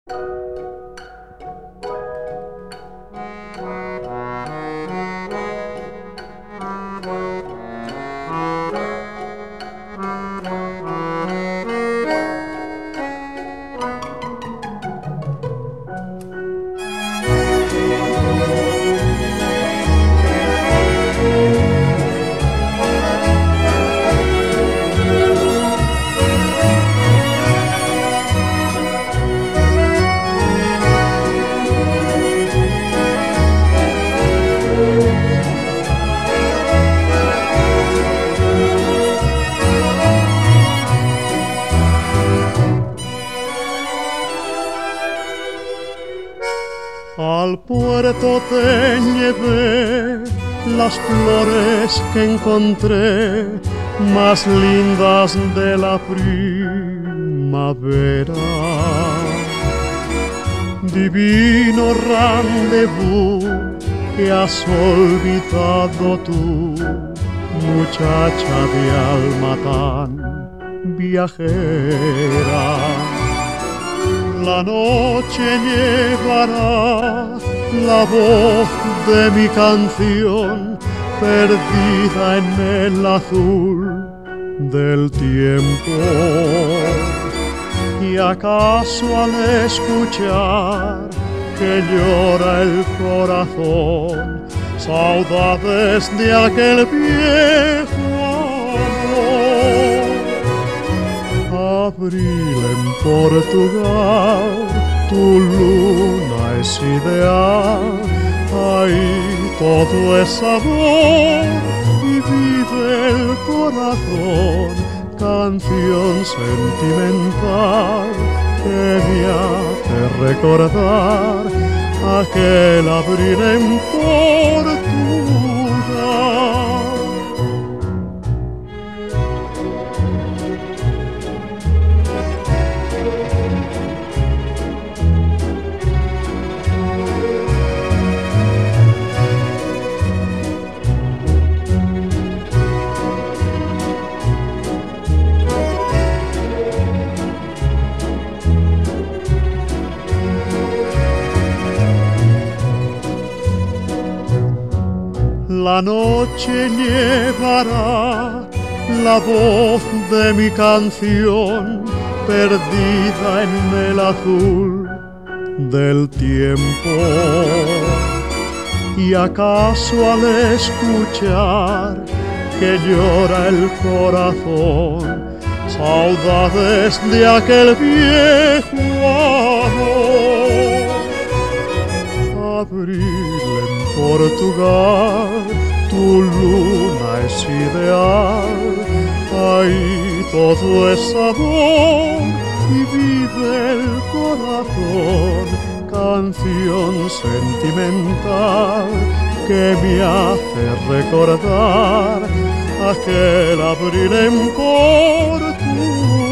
Al puerto te llevé las flores que encontré más lindas de la primavera. Divino rendezvous que has olvidado tú, muchacha de alma tan viajera. La noche llevará la voz de mi canción perdida en el azul del tiempo. ¿Y acaso al escuchar que llora el corazón saudades de aquel viejo amor? Abril en Portugal, tu luna es ideal, ahí todo es sabor y vive el corazón, canción sentimental que me hace recordar aquel abril en Portugal. La noche llevará la voz de mi canción perdida en el azul del tiempo. ¿Y acaso al escuchar que llora el corazón saudades de aquel viejo amor? Abril en Portugal, tu luna es ideal, ahí todo es sabor y vive el corazón, canción sentimental que me hace recordar aquel abril en Portugal.